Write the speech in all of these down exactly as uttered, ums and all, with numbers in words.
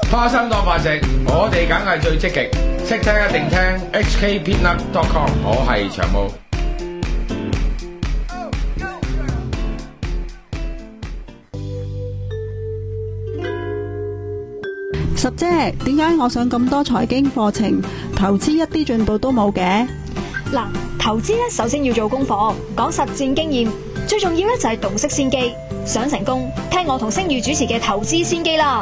花生當飯食，我哋梗係最積極，識聽一定聽 H K peanut dot com， 我係長毛。 十姐，點解我上咁多財經課程，投資一啲進步都冇嘅？ 嗱，投資咧首先要做功課，講實戰經驗，最重要咧就係洞悉先機。想成功，聽我同星宇主持嘅投資先機啦。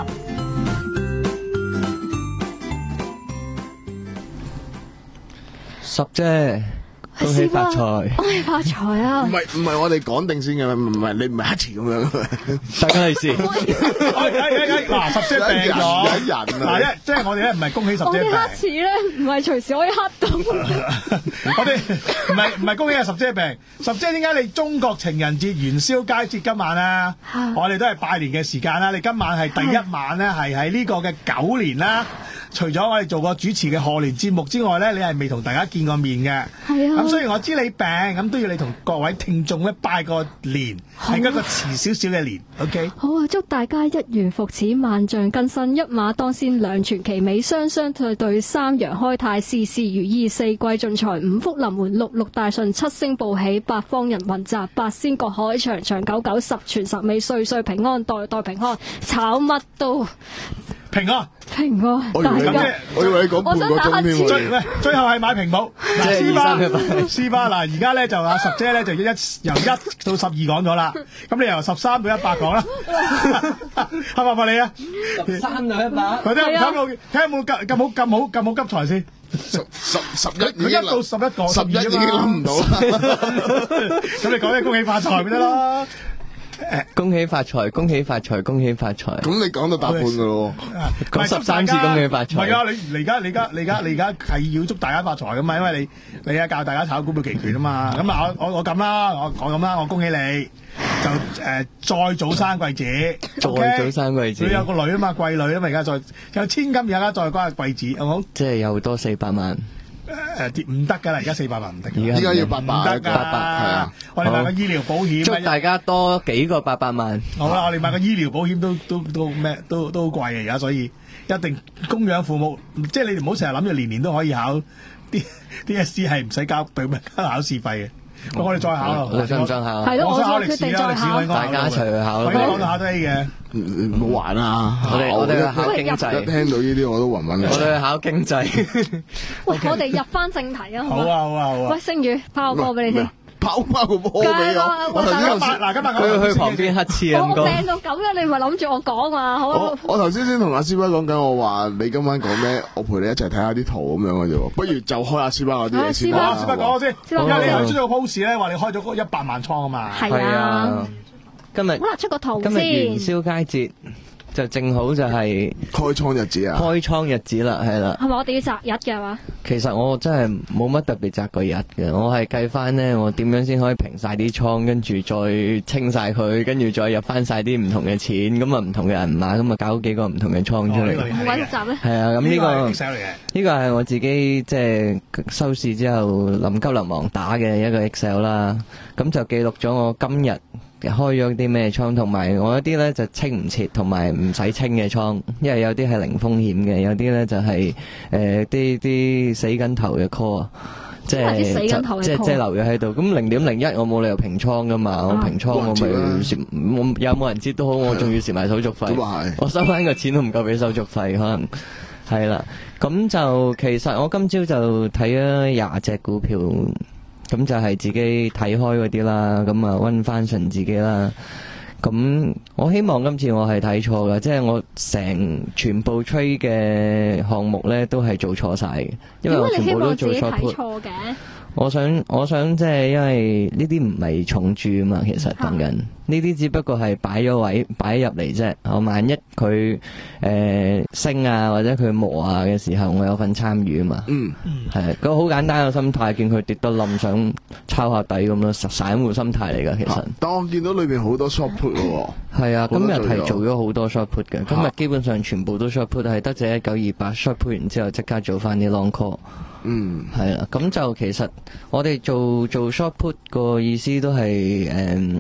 十姐，恭喜發財！ 恭喜發財啊！ 唔係唔係，我哋講定先嘅，唔係你唔係一次咁樣。 大家利是。 嗱，十姐病咗， 有人嗱一即係我哋咧唔係恭喜十姐我病， 哋黑池咧唔係隨時可以黑到。 我哋唔係唔係恭喜阿十姐病。十姐點解你中國情人節元宵佳節今晚啊？我哋都係拜年嘅時間啦。你今晚係第一晚咧，係喺呢個嘅狗年啦。除咗我哋做過主持嘅賀年節目之外咧，你係未同大家見過面嘅。 係啊。 咁雖然我知你病，咁都要你同各位聽眾咧拜個年，係一個遲少少嘅年。OK。 好啊！祝大家一元復始，萬象更新，一馬當先，兩全其美，雙雙對對，三陽開泰，事事如意，四季進財，五福臨門，六六大順，七星報喜，八方人雲集，八仙過海，長長久久，十全十美，歲歲平安，代代平安，炒乜都平安。 平安， 我以為你大家我以為你講半個鐘添最喎。 喂，最後係買屏幕。嗱，斯巴斯巴嗱，而家咧就阿十姐咧就一由一到十二講咗啦。咁你由十三到一百講啦，係咪咪你啊？ 十三到一百。 佢睇睇有冇睇有冇咁咁好咁好咁好急財先。 十十十一佢一到十一個， 十一已經諗唔到啦。 咁你講啲恭喜發財咪得咯？ 恭喜發財，恭喜發財，恭喜發財。 咁你講到大半噶咯。 講十三次恭喜發財。 唔係啊！你你而家你而家你而家你而家係要祝大家發財噶嘛？因為你你啊教大家炒股票期權啊嘛。咁啊我我我咁啦，我講咁啦，我恭喜你就誒再早生貴子， 再早生貴子。 你有個女啊嘛，貴女啊嘛，而家再有千金，而家再關貴子，好唔好？ 即係又多四百萬。 誒跌唔得㗎啦！而家四百萬唔得㗎， 而家要八百， 唔得㗎。 八百係啊！ 我哋買個醫療保險， 祝大家多幾個八百萬。 好啦，我哋買個醫療保險都都都咩都都好貴嘅而家，所以一定供養父母。即係你哋唔好成日諗住年年都可以考 D D S C 係唔使交俾咩交考試費嘅。咁我哋再考咯， 你想唔想考？ 係咯，我我想考歷決定史啦，歷史再考我應該大家一齊去考咯。 我應該講到考得 A 嘅。 唔好玩啊！ 我哋我哋去考經一濟。 聽到呢啲我都暈暈嘅。 我哋去考經濟。 喂，我哋入翻正題啊！ 好啊好啊好啊！ 喂，星宇拋個波俾你聽。 拋翻個波俾我。我頭先今日嗱今日佢去旁邊乞嗤啊！ 我唔該。 病到咁樣，你咪諗住我講嘛？好啊我。我頭先先同阿師班講緊，我話你今晚講咩？我陪你一齊睇下啲圖咁樣嘅啫喎。不如就開阿師班嗰啲嘢先好啊， 啦。 師伯講先。 師伯因為你講頭先有個 post 咧，話你開咗嗰一百萬倉啊嘛。 係啊。 今日好啦，出個圖今日元先。 宵佳節就正好就係開倉日子啊！ 開倉日子啦，係啦。 係咪我哋要擇日嘅係嘛？ 其實我真係冇乜特別擇個日嘅，我係計翻呢，我點樣先可以平晒啲倉，跟住再清晒佢，跟住再入翻晒啲唔同嘅錢，咁啊唔同嘅銀碼，咁啊搞幾個唔同嘅倉出嚟。 唔鬼複雜咩？ 係啊，咁呢個 Excel 嚟嘅。 呢個係我自己即係收市之後臨急臨忙打嘅一個 Excel 啦，咁就記錄咗我今日開咗啲咩倉，同埋我一啲咧就清唔切，同埋唔使清嘅倉，因為有啲係零風險嘅，有啲咧就係誒啲啲死緊頭嘅 call 啊，即係即係即係留咗喺度。咁零點零一我冇理由平倉噶嘛，我平倉我咪蝕，我有冇人知都好，我仲要蝕埋手續費。 咁啊係， 我收翻個錢都唔夠俾手續費，可能係啦。咁就其實我今朝就睇咗廿隻股票。咁就係自己睇開嗰啲啦，咁啊溫翻順自己啦。咁我希望今次我係睇錯嘅，即係我成全部 trade 嘅項目咧都係做錯晒嘅，因為我全部都做錯 put。我想我想即係因為呢啲唔係重注啊嘛，其實等緊呢啲只不過係擺咗位擺入嚟啫。我萬一佢誒、呃、升啊或者佢磨啊嘅時候，我有份參與啊嘛。 嗯， 係個好簡單嘅心態，見佢跌得冧，想抄下底咁咯，散戶心態嚟噶其實。 但我見到裏邊好多 short put 喎。 係啊，今日好多係做咗好多 short put 嘅，今日基本上全部都 short put，係得隻一九二八 short put 完之後即刻做翻啲 long call。 嗯， 係啦，咁就其實我哋做做 short put 個意思都係誒、嗯，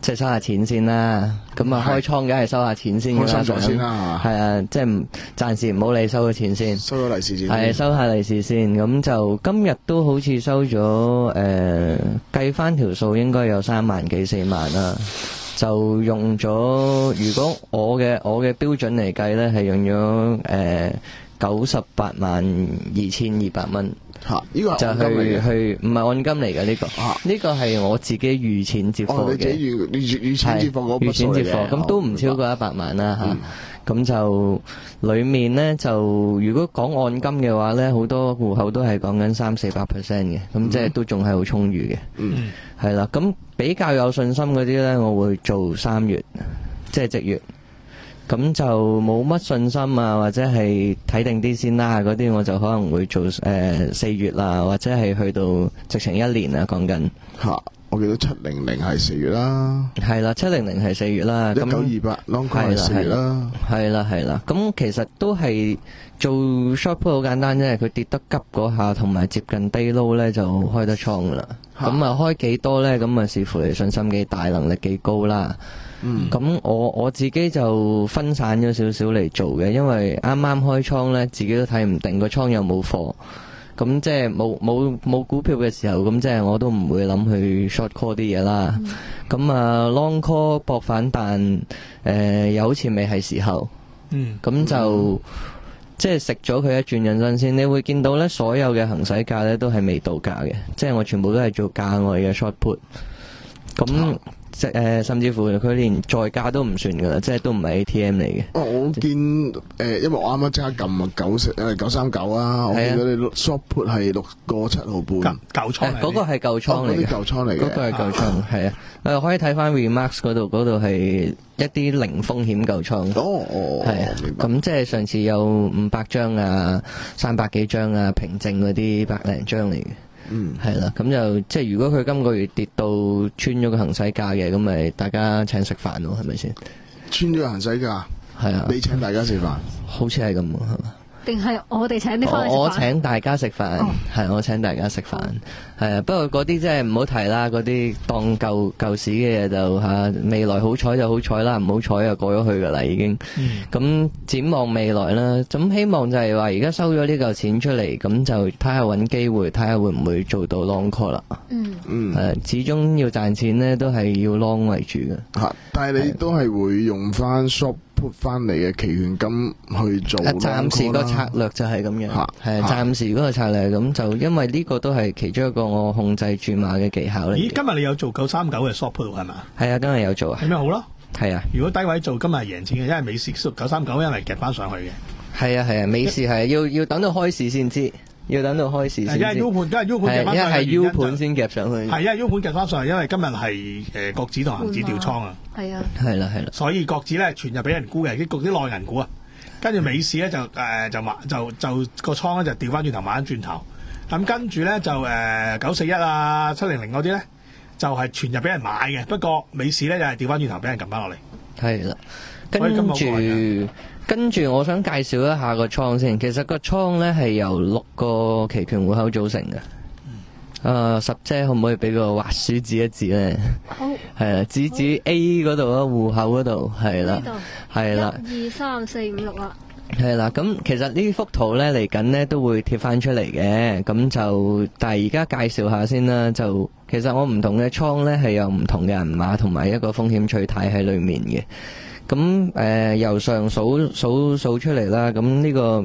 即係收下錢先啦。咁啊開倉梗係收下錢先㗎啦， 開心咗先啦， 係啊，即係唔暫時唔好理收咗錢先， 收咗利是先， 係收下利是先。咁就今日都好似收咗誒，計翻條數應該有三萬幾四萬啦。就用咗，如果我嘅我嘅標準嚟計咧，係用咗誒九十八萬二千二百蚊。 嚇，呢個係就按金嚟嘅， 去去唔係按金嚟嘅呢個， 啊呢個係我自己預錢接貨哦，你自己嘅， 預預預錢接貨嗰筆預錢接貨， 數嚟嘅咁都唔超。 哦過一百萬啦嗯嚇。咁就裡面咧就如果講按金嘅話咧，好多戶口都係講緊三四百 percent 嘅，咁即係都仲係好充裕嘅。 嗯係啦，咁比較有信心嗰啲咧，我會做三月，即係即月。咁就冇乜信心啊，或者係睇定啲先啦。嗰啲我就可能會做誒四月啦，或者係去到直情一年啊。講緊嚇，我記得七零零係四月啦， 係啦，七零零係四月啦。 一九咁二八 long call 係四月啦。 係啦係啦，咁其實都係做 short put 好簡單啫，佢跌得急嗰下，同埋接近低 low 咧就開得倉噶啦。 嚇咁啊開幾多咧？咁啊視乎你信心幾大，能力幾高啦。 嗯咁我我自己就分散咗少少嚟做嘅，因為啱啱開倉咧，自己都睇唔定個倉有冇貨，咁即係冇冇冇股票嘅時候，咁即係我都唔會諗去 short call 啲嘢啦。咁啊、嗯、long call 搏反彈，誒、呃、又好似未係時候， 嗯， 咁就、嗯、即係食咗佢一轉引身先。你會見到咧，所有嘅行使價咧都係未到價嘅，即係我全部都係做價外嘅 short put。咁即誒，甚至乎佢連在價都唔算噶啦，即係都唔係 A T M 嚟嘅。 哦，我見誒、呃，因為我啱啱即刻撳啊九四誒九三九啊，我見到你 short put 係六個七毫半， 舊舊倉嚟嗰個係舊倉嚟嘅， 嗰啲舊倉嚟嘅， 嗰個係舊倉，係啊。誒，可以睇翻 Remarks 嗰度，嗰度係一啲零風險舊倉。 哦哦， 係啊， 明白。 咁即係上次有五百張啊，三百幾張啊，平靜嗰啲百零張嚟嘅。 嗯， 係啦，咁就即係如果佢今個月跌到穿咗個行使價嘅，咁咪大家請食飯咯，係咪先？ 穿咗行使價， 係啊， 你請大家食飯， 好似係咁喎，係嘛？ 定係我哋請啲翻嚟食飯？ 我我請大家食飯， 哦係我請大家食飯，係啊。不過嗰啲即係唔好提啦，嗰啲當舊舊屎嘅嘢就嚇，未來好彩就好彩啦，唔好彩就過咗去噶啦已經。咁展望未來啦，咁希望就係話而家收咗呢嚿錢出嚟，咁就睇下揾機會，睇下會唔會做到 long call 啦。 嗯， 嗯， 誒，始終要賺錢咧，都係要 long 為主嘅。 嚇，但係你都係會用翻 short put 翻嚟嘅期權金去做 long call 啦。 暫時個策略就係咁樣， 嚇係啊，暫時嗰個策略咁就因為呢個都係其中一個我控制注碼嘅技巧嚟咦， 嘅。 今日你有做九三九嘅 short put 係嘛？ 係啊，今日有做啊， 咁咪好咯。 係啊， 如果低位做，今日係贏錢嘅，因為美市九三九因為夾翻上去嘅。 係啊，係啊，美市係要要等到開市先知，要等到開市先係因為 U 知。 盤，因為 U 盤夾係一係翻上去嘅原因 U 就盤先夾上去。 係因為 U 盤夾翻上去，因為今日係誒國指同恒指調倉啊， 係啊， 係啦，係啦， 所以國指咧全日俾人沽嘅，啲國啲內銀股啊，跟住美市咧就誒、呃、就買就就個倉咧就調翻轉頭買翻轉頭，咁跟住咧就誒九四一啊七零零嗰啲咧就係、是、全日俾人買嘅，不過美市咧就係調翻轉頭俾人撳翻落嚟。 係啦。 所以今日跟好過癮住跟住，我想介紹一下個倉先。其實個倉咧係由六個期權戶口組成嘅。誒，十姐可唔可以俾個滑鼠指一指咧？ 好， 係啦，指指 A 嗰度啊，戶口嗰度係啦呢，度係啦。 一二三四五六啦。 係啦，咁其實呢幅圖咧嚟緊咧都會貼翻出嚟嘅，咁就但係而家介紹下先啦。就其實我唔同嘅倉咧係有唔同嘅銀碼同埋一個風險取態喺裏面嘅。咁誒、呃、由上數數數出嚟啦，咁呢個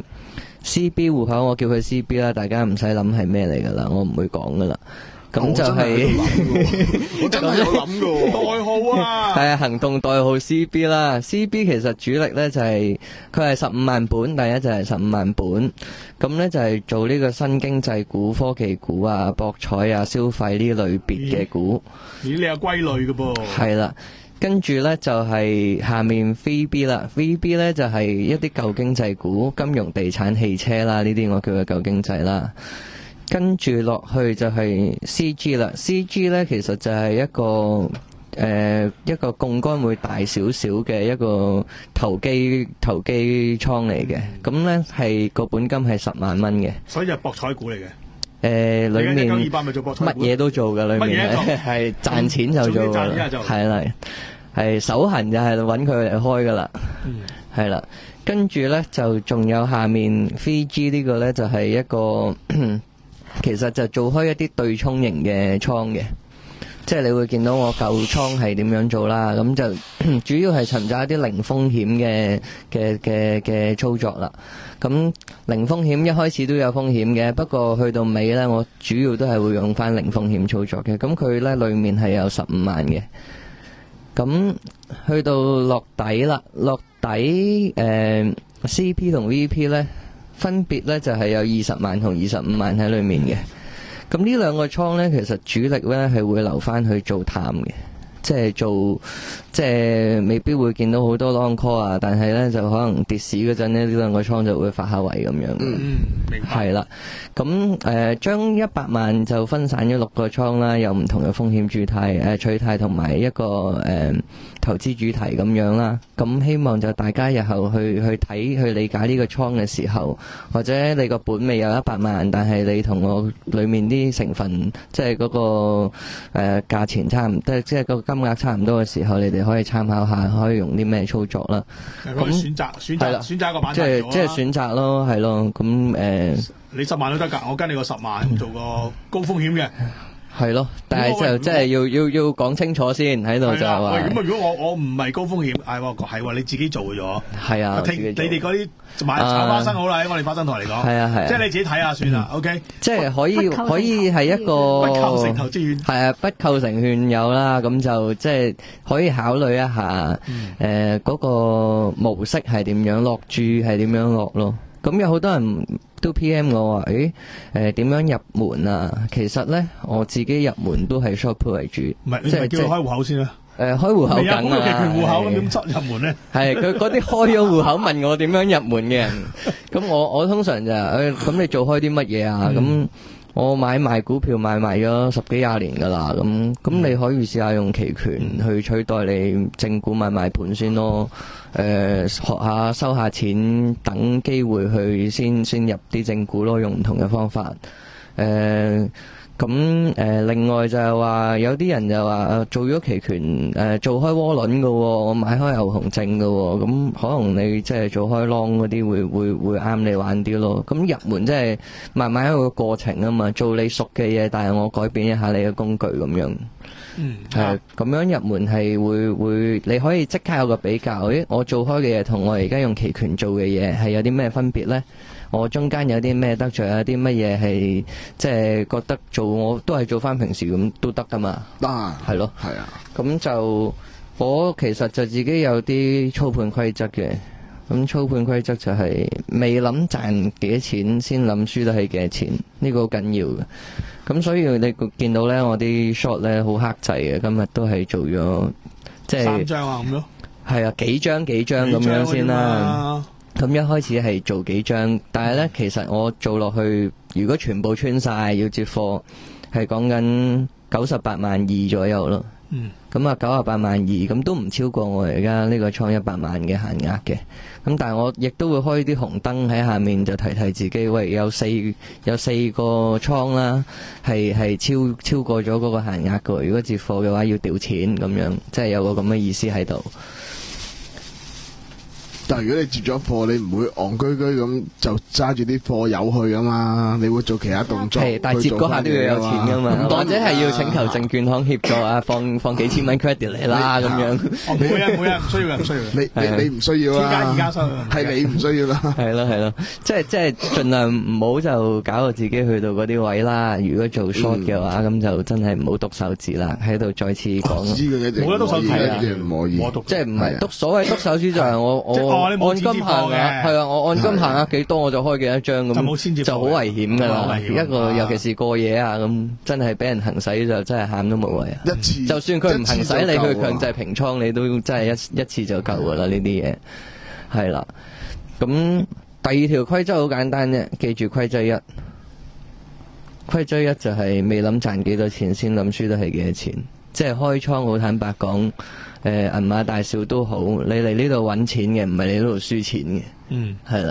C B 戶口我叫佢 C B 啦，大家唔使諗係咩嚟噶啦，我唔會講噶啦。咁就係我真係有諗㗎， 代號啊， 係啊，行動代號 C B 啦。C B 其實主力咧就係佢係十五萬本，第一就係十五萬本。咁咧就係做呢個新經濟股、科技股啊、博彩啊、消費呢類別嘅股。 咦你有歸類嘅噃？ 係啦。跟住咧就係下面 three B 啦 ，three B 咧就係一啲舊經濟股、金融、地產、汽車啦，呢啲我叫佢舊經濟啦。跟住落去就係 C G 啦 ，C G 咧其實就係一個誒、呃、一個槓桿會大少少嘅一個投機投機倉嚟嘅，咁咧係個本金係十萬蚊嘅。 所以就係博彩股嚟嘅。 誒裏面一九二八咪做博彩乜嘢都做㗎，裏面係係賺錢就做㗎啦，係啦，係手痕就係揾佢嚟開㗎啦，係啦。跟住咧就仲有下面 three G 呢個咧就係一個其實就做開一啲對沖型嘅倉嘅，即係你會見到我舊倉係點樣做啦，咁就主要係尋找一啲零風險嘅嘅嘅嘅操作啦。咁零風險一開始都有風險嘅，不過去到尾咧，我主要都係會用翻零風險操作嘅。咁佢咧裏面係有十五萬嘅。咁去到落底啦，落底誒、呃、C P 同 V P 咧，分別咧就係、是、有二十萬同二十五萬喺裏面嘅。咁呢兩個倉咧，其實主力咧係會留翻去做淡嘅，即係做即係未必會見到好多 long call 啊，但係咧就可能跌市嗰陣咧，呢兩個倉就會發下圍咁樣。 嗯，明白。 係啦，咁誒將一百萬就分散咗六個倉啦，有唔同嘅風險主題、誒取態同埋一個誒、呃、投資主題咁樣啦。咁希望就大家日後去去睇去理解呢個倉嘅時候，或者你個本未有一百萬，但係你同我裡面啲成分即係嗰個誒、呃、價錢差唔多，即係個金額差唔多嘅時候，你哋可以參考下，可以用啲咩操作啦。 咁選擇選擇選擇一個板塊即係即係選擇咯，係咯。咁誒，呃、 你十萬都得㗎，我跟你個十萬做個高風險嘅。 係咯，但係就即係要要要講清楚先喺度就係話。 喂，咁啊，如果我我唔係高風險，係喎係喎，你自己做咗。係啊， 聽你哋嗰啲買炒花生好啦，喺我哋花生台嚟講。係啊係啊，即係你自己睇下算啦。OK，即係可以可以係一個不構成投資券。係啊，不構成券有啦，咁就即係可以考慮一下誒嗰個模式係點樣落注係點樣落咯。咁有好多人都 P M 我話，誒誒點樣入門啊？其實咧，我自己入門都係 short put 為主。唔係，你咪叫佢開戶口先啦。誒，開戶口緊啊！未有期權戶口咁點執入門咧？係佢嗰啲開咗戶口問我點樣入門嘅人，咁我我通常就誒，咁你做開啲乜嘢啊？咁我買賣股票買賣咗十幾廿年噶啦，咁咁你可以試下用期權去取代你正股買賣盤先咯。誒、呃，學下收下錢，等機會去先先入啲正股咯，用唔同嘅方法。誒、呃，咁誒、呃，另外就係話有啲人就話做咗期權，誒、呃，做開窩輪嘅，我買開牛熊證嘅，咁可能你即係做開 long 嗰啲會會會啱你玩啲咯。咁入門即係慢慢一個過程啊嘛，做你熟嘅嘢，但係我改變一下你嘅工具咁樣。嗯，係咁樣入門係會會，你可以即刻有個比較。誒，我做開嘅嘢同我而家用期權做嘅嘢係有啲咩分別呢？我中間有啲咩得罪，有啲乜嘢係即係覺得做我都係做翻平時咁都得噶嘛？得係咯，係啊。咁就我其實就自己有啲操盤規則嘅。咁操盤規則就係未諗賺幾多錢，先諗輸得係幾多錢，呢個好緊要嘅。咁所以你見到咧，我啲 short 咧好克制嘅，今日都係做咗即係三張啊咁咯。係啊，幾張幾張咁樣先啦。咁一開始係做幾張，但係咧其實我做落去，如果全部穿晒要接貨，係講緊九十八萬二左右咯。嗯，咁啊九十八萬二，咁都唔超過我而家呢個倉一百萬嘅限額嘅。咁但係我亦都會開啲紅燈喺下面，就提提自己，喂，有四有四個倉啦，係係超超過咗嗰個限額嘅。如果接貨嘅話，要掉錢咁樣，即係有個咁嘅意思喺度。但係如果你接咗貨，你唔會戇居居咁就揸住啲貨有去噶嘛？你會做其他動作。係，但係接嗰下都要有錢噶嘛，或者係要請求證券行協助啊，放放幾千蚊 credit 嚟啦咁樣。 每日每日唔需要嘅，唔需要。你你你唔需要啦。而家而家收係你唔需要啦。係咯係咯，即係即係盡量唔好就搞到自己去到嗰啲位啦。如果做 short 嘅話，咁就真係唔好篤手指啦。喺度再次講，冇得篤手指啊！唔可以，即係唔係篤所謂篤手指就係我我。按金限額係啊，我按金限額幾多我就開幾多張咁，就好危險噶啦。一個尤其是過夜啊咁，真係俾人行使就真係喊都冇謂啊！一次就算佢唔行使你，佢強制平倉你都真係一一次就夠噶啦。呢啲嘢係啦。咁第二條規則好簡單啫，記住規則一。規則一就係未諗賺幾多錢，先諗輸得係幾多錢。即係開倉好坦白講。誒、呃、銀碼大小都好，你嚟呢度揾錢嘅，唔係你呢度輸錢嘅。嗯，係啦。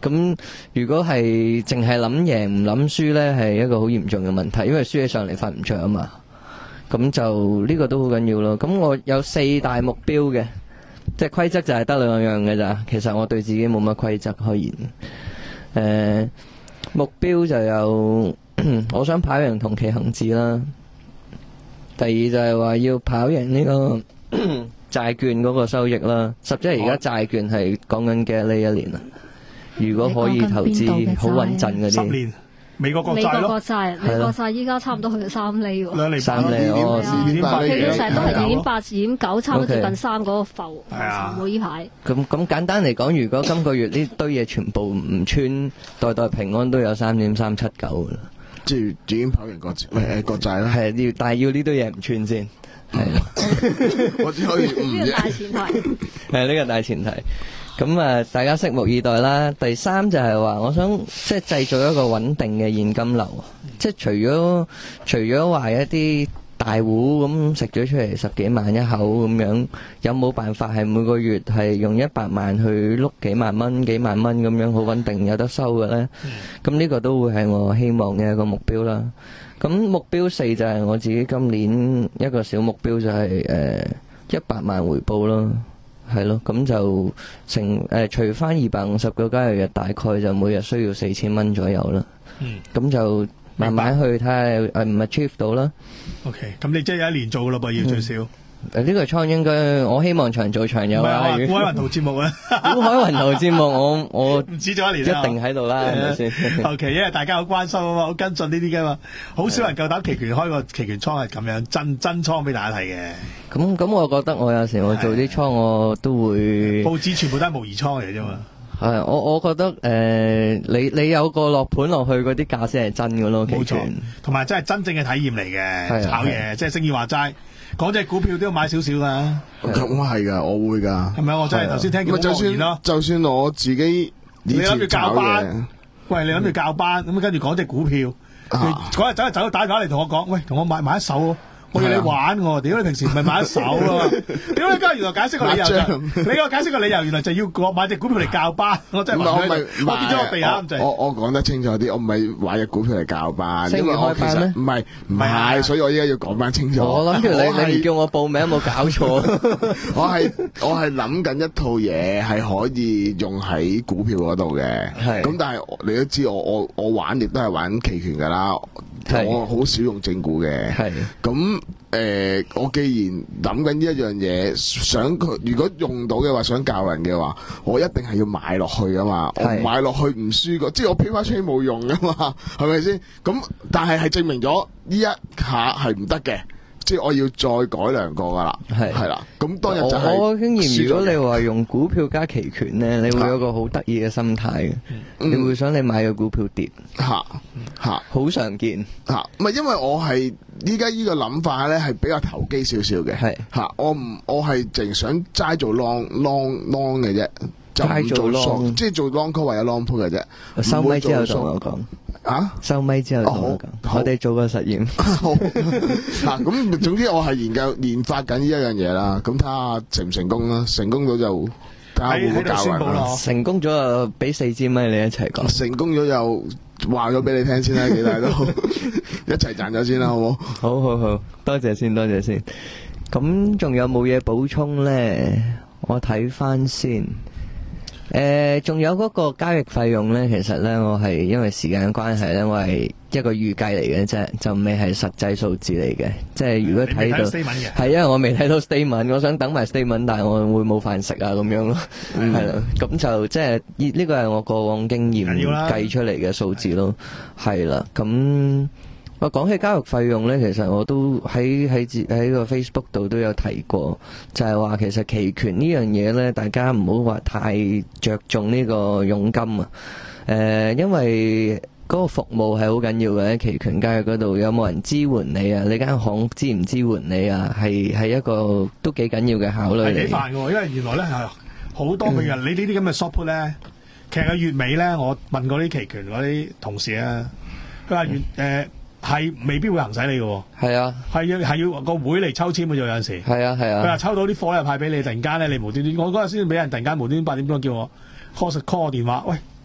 咁如果係淨係諗贏唔諗輸咧，係一個好嚴重嘅問題，因為輸起上嚟瞓唔着啊嘛。咁就呢個都好緊要咯。咁我有四大目標嘅，即係規則就係得兩樣嘅咋。其實我對自己冇乜規則可言。誒，目標就有我想跑贏同期恒指啦。第二就係話要跑贏呢個債券嗰個收益啦。十即係而家債券係講緊嘅呢一年啊。如果可以投資好穩陣嗰啲， 十年美國國美債咯， 國國債，美國債依家差唔多去到三厘喎。 兩厘三厘哦， 二點八厘佢成日都係二點嘅。 八、二點九，差唔多接近三嗰個浮係啊冇呢排。 咁咁簡單嚟講，如果今個月呢堆嘢全部唔穿，代代平安都有三點三七九噶啦。 即係已經跑完國債，唔係誒國債啦。 係要，但係要呢堆嘢唔穿先。係我只可以唔呢個大前提。 係呢個大前提。咁啊，大家拭目以待啦。第三就係話，我想即係製造一個穩定嘅現金流，即係除咗除咗話一啲大戶咁食咗出嚟十幾萬一口咁樣，有冇辦法係每個月係用一百萬去碌幾萬蚊、幾萬蚊咁樣好穩定有得收嘅呢？咁呢個都會係我希望嘅一個目標啦。咁目標四就係我自己今年一個小目標就係誒一百萬回報咯。係咯，咁就成誒除翻二百五十個交易日，大概就每日需要四千蚊左右啦。嗯，咁就慢慢去睇下誒唔 achieve 到啦。 OK，咁你即係有一年做咯噃，要最少。 誒呢個倉應該我希望長做長有唔係啊。 啊，古海雲圖節目啊， 古海雲圖節目我我唔止咗一一年啦， 定喺度啦，係咪先？ OK，因為大家好關心啊嘛，好跟進呢啲噶嘛，好少人夠膽期權開個期權倉係咁樣真真倉俾大家睇嘅。 咁咁，我覺得我有時我做啲倉我都會報紙全部都係模擬倉嚟啫嘛。 係我我覺得誒、呃，你你有個落盤落去嗰啲價先係真嘅咯，期冇錯權， 同埋真係真正嘅體驗嚟嘅， 係啊炒嘢，即係星宇話齋，講隻股票都要買少少噶， 咁我係噶，我會噶。 係咪？我真係頭先聽見咁就好愕然咯算。就算我自己以你諗住前炒教班嘅， 喂，你諗住教班，咁跟住講隻股票， 啊嗰日走嚟走去打電話嚟同我講，喂，同我買買一手喎。我要你玩喎，屌你平時唔係買一手啊！屌你家原來解釋個理由就係，你個解釋個理由原來就要我買隻股票嚟教班，我真係唔係我暈咪我跌咗落地下咁滯。 我我講得清楚啲，我唔係買隻股票嚟教班， 星宇因為我其開班咩實唔係唔唔係啊係，所以我依家要講翻清楚。 我諗住你我係你唔叫我報名，有冇搞錯？ 我係我係諗緊一套嘢係可以用喺股票嗰度嘅， 係咁但係你都知我我我玩亦都係玩期權噶啦， 係我好少用正股嘅， 係咁誒，我既然諗緊呢一樣嘢，想佢如果用到嘅話，想教人嘅話，我一定係要買落去噶嘛，我係唔買落去唔輸個，即係我飄翻出去冇用噶嘛，係咪先？咁但係係證明咗呢一下係唔得嘅。即係我要再改良過噶啦， 係係啦。咁當日就係我我經驗， 輸咗如果你嘅話用股票加期權咧，你會有個好得意嘅心態嘅， 嗯你會想你買個股票跌， 嚇嚇好常見。 嚇，唔係因為我係依家呢個諗法咧係比較投機少少嘅， 係嚇我唔我係淨想齋做 long long long 嘅啫，就唔齋做 long short，即係做 long call 或者 long put 嘅啫。 收咪之後唔會做同我講， 啊， 收咪之後同我講， 好我哋做個實驗。 好嗱，咁總之我係研究研發緊呢一樣嘢啦，咁睇下成唔成功啦，成功咗就睇下會唔會喺喺度教人啦。 宣佈咯。 成功咗就俾四支咪你一齊講。 成功咗又話咗俾你聽先啦，幾大都一齊賺咗先啦，好冇？ 好好好，多謝先，多謝先。咁仲有冇嘢補充咧？我睇翻先。誒，仲有嗰個交易費用咧，其實咧我係因為時間關係咧，我係一個預計嚟嘅啫，就未係實際數字嚟嘅。即係如果睇到你未睇 statement 嘅係因為我未睇到 statement，我想等埋 statement，但係我會冇飯食啊咁樣咯，係啦。咁就即係呢呢個係我過往經驗緊要啦計出嚟嘅數字咯，係啦。咁我講起交易費用咧，其實我都喺喺自喺個 Facebook 度都有提過，就係話其實期權呢樣嘢咧，大家唔好話太着重呢個佣金啊。誒，因為嗰個服務係好緊要嘅，喺期權交易嗰度有冇人支援你啊？你間行支唔支援你啊？係係一個都幾緊要嘅考慮係幾嚟嘅。 煩嘅喎，因為原來咧係好多譬如你呢啲咁嘅 short put 咧，其實喺月尾咧，我問過啲期權嗰啲同事啊，佢話月誒係未必會行使你嘅喎， 係啊， 係要係要個會嚟抽籤嘅啫，有陣時。 係啊，係佢話啊， 抽到啲貨咧派俾你，突然間咧你無端端，我嗰日先俾人突然間無端端八點鐘叫我 call call 我電話，喂，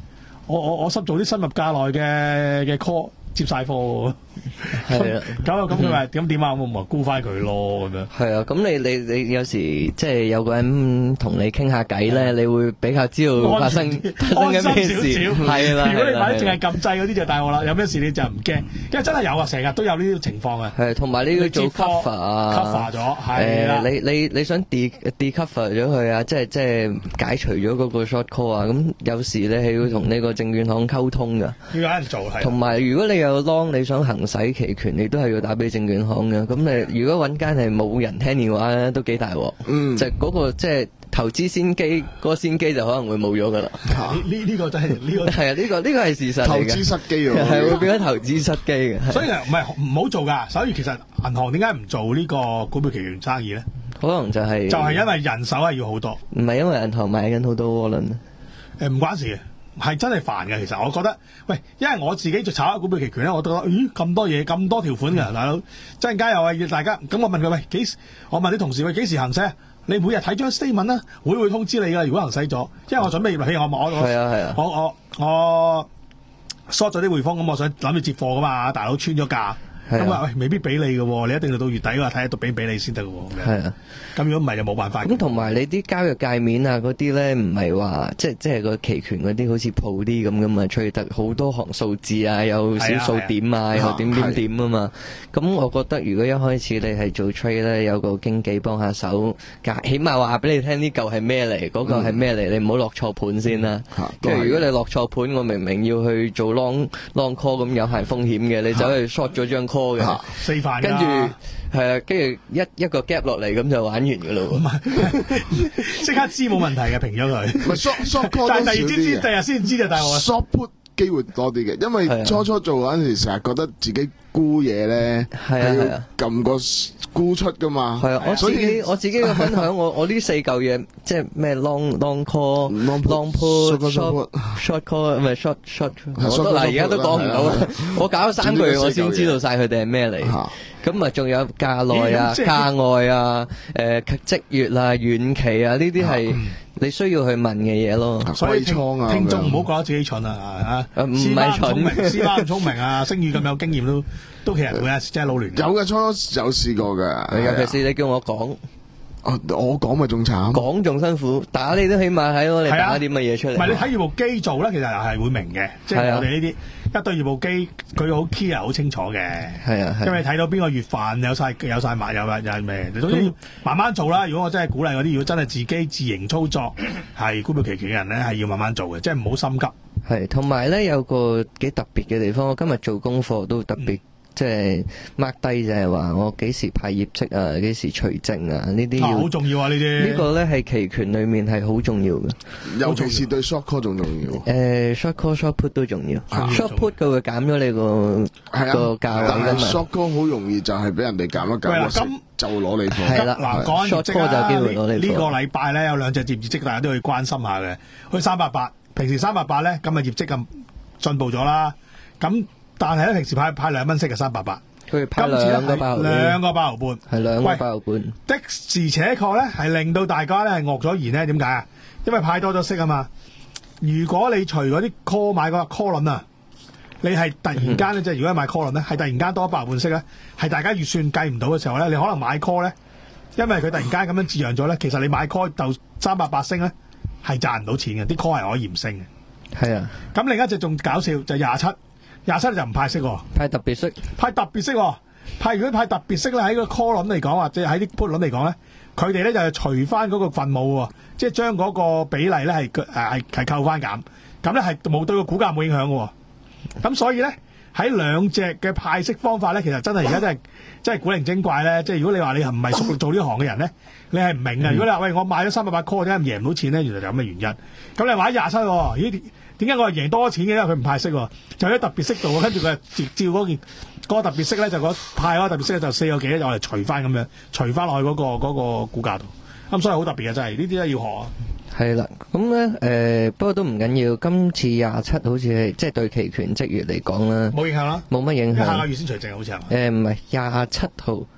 我我我濕做啲深入價內嘅嘅 call 接晒貨喎。 係啊， 咁咁佢話咁點啊？我咪沽翻佢咯咁樣。 係啊，咁你你你有時即係有個人同你傾下偈咧，你會比較知道發生發生緊咩事。係啦， 如果你買淨係撳掣嗰啲就大鑊啦，有咩事你就唔驚，因為真係有啊，成日都有呢啲情況啊。 係，同埋你要做 cover 啊 ，cover 咗，係啦。 誒，你你你想 de de cover 咗佢啊，即係即係解除咗嗰個 short call 啊，咁有時你係要同呢個證券行溝通㗎。 要有人做係。同埋如果你有 long 你想行使期權，你都係要打俾證券行嘅。咁你如果揾間係冇人聽電話咧，都幾大鑊。嗯，就嗰個即係投資先機，嗰個先機就可能會冇咗噶啦。 呢呢個真係呢個係啊，呢個呢個係事實嚟嘅。 投資失機喎， 係會變咗投資失機嘅。 所以唔係唔好做㗎。所以其實銀行點解唔做呢個股票期權生意咧？ 可能就係就係因為人手係要好多。 唔係因為銀行買緊好多窩輪。 誒唔關事嘅。係真係煩嘅，其實我覺得，喂，因為我自己就炒股票期權咧，我都覺得，咦咁多嘢，咁多條款嘅，大佬，陣間又話要大家，咁我問佢，喂，幾時？我問啲同事，喂，幾時行使啊？你每日睇張 statement 啦，會會通知你㗎。如果行使咗，因為我準備，譬如我我我， 係啊係啊， 我我我 short 咗啲匯豐，咁我想諗住接貨㗎嘛，大佬穿咗價。咁啊，喂，未必俾你嘅喎，你一定要到月底嘅話睇下到俾唔俾你先得嘅喎。係啊，咁如果唔係就冇辦法。 咁同埋你啲交易界面啊嗰啲咧，唔係話即係即係個期權嗰啲好似鋪啲咁噶嘛，吹得好多行數字啊，有小數點啊，又點點點啊嘛。咁我覺得如果一開始你係做 trade 咧，有個經紀幫下手，起碼話俾你聽呢嚿係咩嚟，嗰嚿係咩嚟，你唔好落錯盤先啦。跟住如果你落錯盤，我明明要去做 long long call 咁有限風險嘅，你走去 short 咗張 call。 四飯， 跟住係啊，跟住一一個 gap 落嚟，咁就玩完噶咯。 即刻知冇問題嘅，平咗佢。 唔係 short short call 但係第二朝知，第日先知就大鑊。 short put 機會多啲嘅，因為初初做嗰陣時，成日覺得自己沽嘢咧係要撳個沽出噶嘛。係啊，我自己我自己嘅分享，我我呢四嚿嘢，即係咩 long long call、long long put、short short call， 唔係 short short。我都嗱，而家都講唔到，我搞咗三個月，我先知道晒佢哋係咩嚟。咁啊，仲有價內啊、價外啊、誒即月啊、遠期啊，呢啲係你需要去問嘅嘢咯。 所以聽聽眾唔好覺得自己蠢啊嚇！ 唔係蠢， 司馬咁聰明啊，星宇咁有經驗都都其實每日真係撈亂。有嘅，初初有試過嘅， 尤其是你叫我講。 我我講咪仲慘， 講仲辛苦，打你都起碼喺我哋打啲乜嘢出嚟。 唔係你睇業務機做咧，其實係會明嘅，即係我哋呢啲一對業務機，佢好 clear 好清楚嘅。係啊，因為睇到邊個月份有晒有晒碼有有係咩，總之慢慢做啦。如果我真係鼓勵嗰啲，如果真係自己自營操作係股票期權嘅人咧，係要慢慢做嘅，即係唔好心急。係，同埋咧有個幾特別嘅地方，我今日做功課都特別。即係 mark 低就係話我幾時派業績啊，幾時除淨啊，呢啲好重要啊！呢啲呢個咧係期權裏面係好重要嘅， 尤其是對 short call 仲重要。 誒 short call short put 都重要 ，short put 佢會減咗你個個價位㗎嘛。但係 short call 好容易就係俾人哋減一減，咁就攞你貨。係啦，嗱講業績啊，呢個禮拜咧有兩隻業績，大家都要關心下嘅。去三百八，平時三百八咧，今日業績咁進步咗啦，咁。但係咧，平時派派兩蚊息嘅三百八，佢派兩個八毫半，兩個八毫半，係兩個八毫半。的時且確咧，係令到大家咧係愕咗然咧。點解啊？因為派多咗息啊嘛。如果你除嗰啲 call 買嗰個 call 輪啊，你係突然間咧，即係如果買 call 輪咧，係突然間多一八毫半息咧，係大家預算計唔到嘅時候咧，你可能買 call 咧，因為佢突然間咁樣自揚咗咧，其實你買 call 就三百八升咧，係賺唔到錢嘅，啲 call 係可以唔升嘅。係啊。咁另一隻仲搞笑就廿七。廿七就唔派息喎，派特別息，派特別息喎，派如果派特別息咧，喺個 call 輪嚟講，或者喺啲 put 輪嚟講咧，佢哋咧就係除翻嗰個分母喎，即係將嗰個比例咧係誒係係扣翻減，咁咧係冇對個股價冇影響嘅喎，咁所以咧喺兩隻嘅派息方法咧，其實真係而家真係真係古靈精怪咧，即係如果你話你唔係熟做呢行嘅人咧，你係唔明嘅。如果你話喂我買咗三百八 call 點解贏唔到錢咧？原來就咁嘅原因。咁你買廿七喎，咦？點解我係贏多錢嘅？因為佢唔派息喎，就喺特別息度，跟住佢照照嗰件嗰個特別息咧，就嗰派嗰個特別息咧就四個幾咧，就我嚟除翻咁樣，除翻落去嗰個嗰個股價度。咁所以好特別嘅真係，呢啲咧要學啊。係啦，咁咧誒，不過都唔緊要。今次廿七好似係即係對期權即月嚟講啦，冇影響啦，冇乜影響。下個月先除淨好似係嘛？誒唔係廿七號。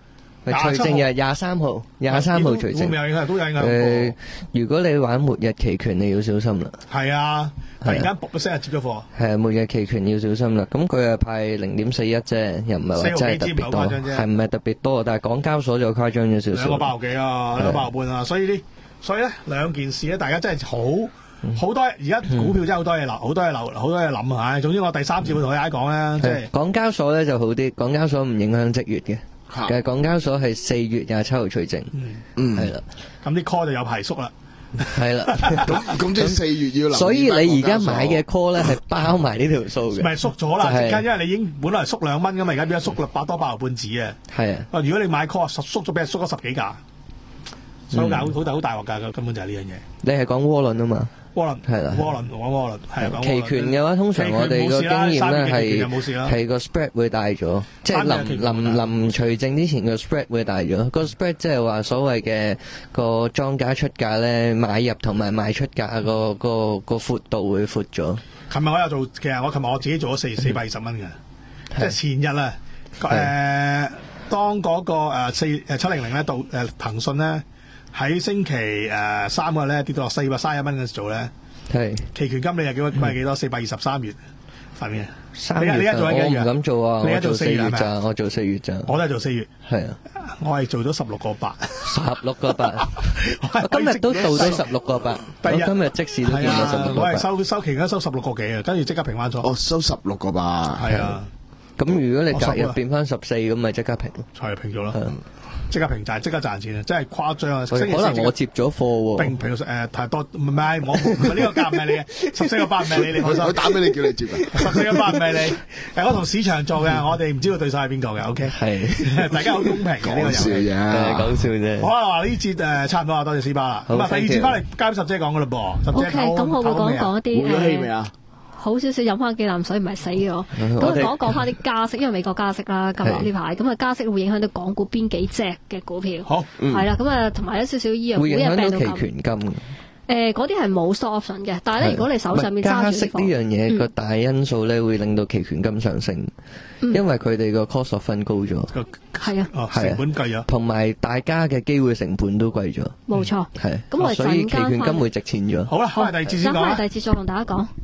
除淨日廿三號，廿三號除淨。 會唔會有影響？都有影響。 誒，如果你玩末日期權，你要小心啦。係啊，突然間卜一聲就接咗貨。 係啊，末日期權要小心啦。咁佢係派零點四一啫，又唔係話真係特別多，係唔係特別多？但係港交所就誇張咗少少。 兩個八毫幾啊，兩個八毫半啊，所以呢，所以咧兩件事咧，大家真係好。好多而家股票真係好多嘢諗，好多嘢諗，好多嘢諗啊！總之我第三節會同大家講啦，即係港交所咧就好啲，港交所唔影響即月嘅，其實港交所係四月廿七號除淨，嗯，係啦， 咁啲 call 就有排縮啦， 係啦， 咁咁即係四月要留意。 所以你而家買嘅 call 咧係包埋呢條數嘅， 唔係縮咗啦，即刻因為你已經本來縮兩蚊㗎嘛，而家變咗縮啦，百多八毫半紙啊， 係啊， 如果你買 call 縮縮咗，俾人縮咗十幾價，所以好好大好大鑊㗎，根本就係呢樣嘢。 你係講窩輪啊嘛？ 窩輪係啦， 窩輪講窩輪係期權嘅話，通常我哋個經驗咧係係個 spread 會大咗，即係臨臨臨除淨之前個 spread 會大咗。個 spread 即係話所謂嘅個莊家出價咧，買入同埋賣出價個個個闊度會闊咗。 琴日我有做，其實我琴日我自己做咗四四百二十蚊嘅，即係前日啊，誒當嗰個誒四誒七零零咧到誒騰訊咧。喺星期誒三個咧跌到落四百三十一蚊嗰時做咧，係期權金你又幾多？貴幾多？四百二十三月份嘅。 三月你而家做緊幾月？我唔敢做啊！ 你而家做四月咋？我做四月咋？ 我都係做四月。 係啊， 我係做咗十六個八。 十六個八。今日都到咗十六個八。我今日即時都見到十六個八。 我係收收期而家收十六個幾啊，跟住即刻平翻咗。 哦，收十六個八。 係啊。 咁如果你隔日變翻十四，咁咪即刻平。 係平咗啦。即刻平賺，即刻賺錢啊！真係誇張啊！ 可能我接咗貨喎。 平平誒太多，唔係我唔係呢個價唔係你嘅，十四個八唔係你，你放心。 我打俾你叫你接啊！ 十四個八唔係你，誒我同市場做嘅，我哋唔知道對手係邊個嘅。O K，係大家好公平嘅呢個遊戲。 講笑啫， 講笑啫。 好啊，話呢節誒差唔多啊，多謝斯巴啦。咁啊，第二節翻嚟交俾十姐講噶啦噃。十姐咁我會講講一啲誒。冇氣未啊？ 好少少飲翻幾啖水唔係死嘅喎，咁講講翻啲加息，因為美國加息啦，今日呢排咁啊加息會影響到港股邊幾隻嘅股票， 好係啦，咁啊同埋有少少醫藥股會影響到期權金。 誒嗰啲係冇 stop option 嘅，但係咧如果你手上面揸住加息呢樣嘢個大因素咧會令到期權金上升，因為佢哋個 cost of fund 高咗， 係啊， 成本貴咗， 同埋大家嘅機會成本都貴咗， 冇錯， 係， 咁我哋所以期權金會值錢咗。 好啦，開第二節先講， 第二節再同大家講。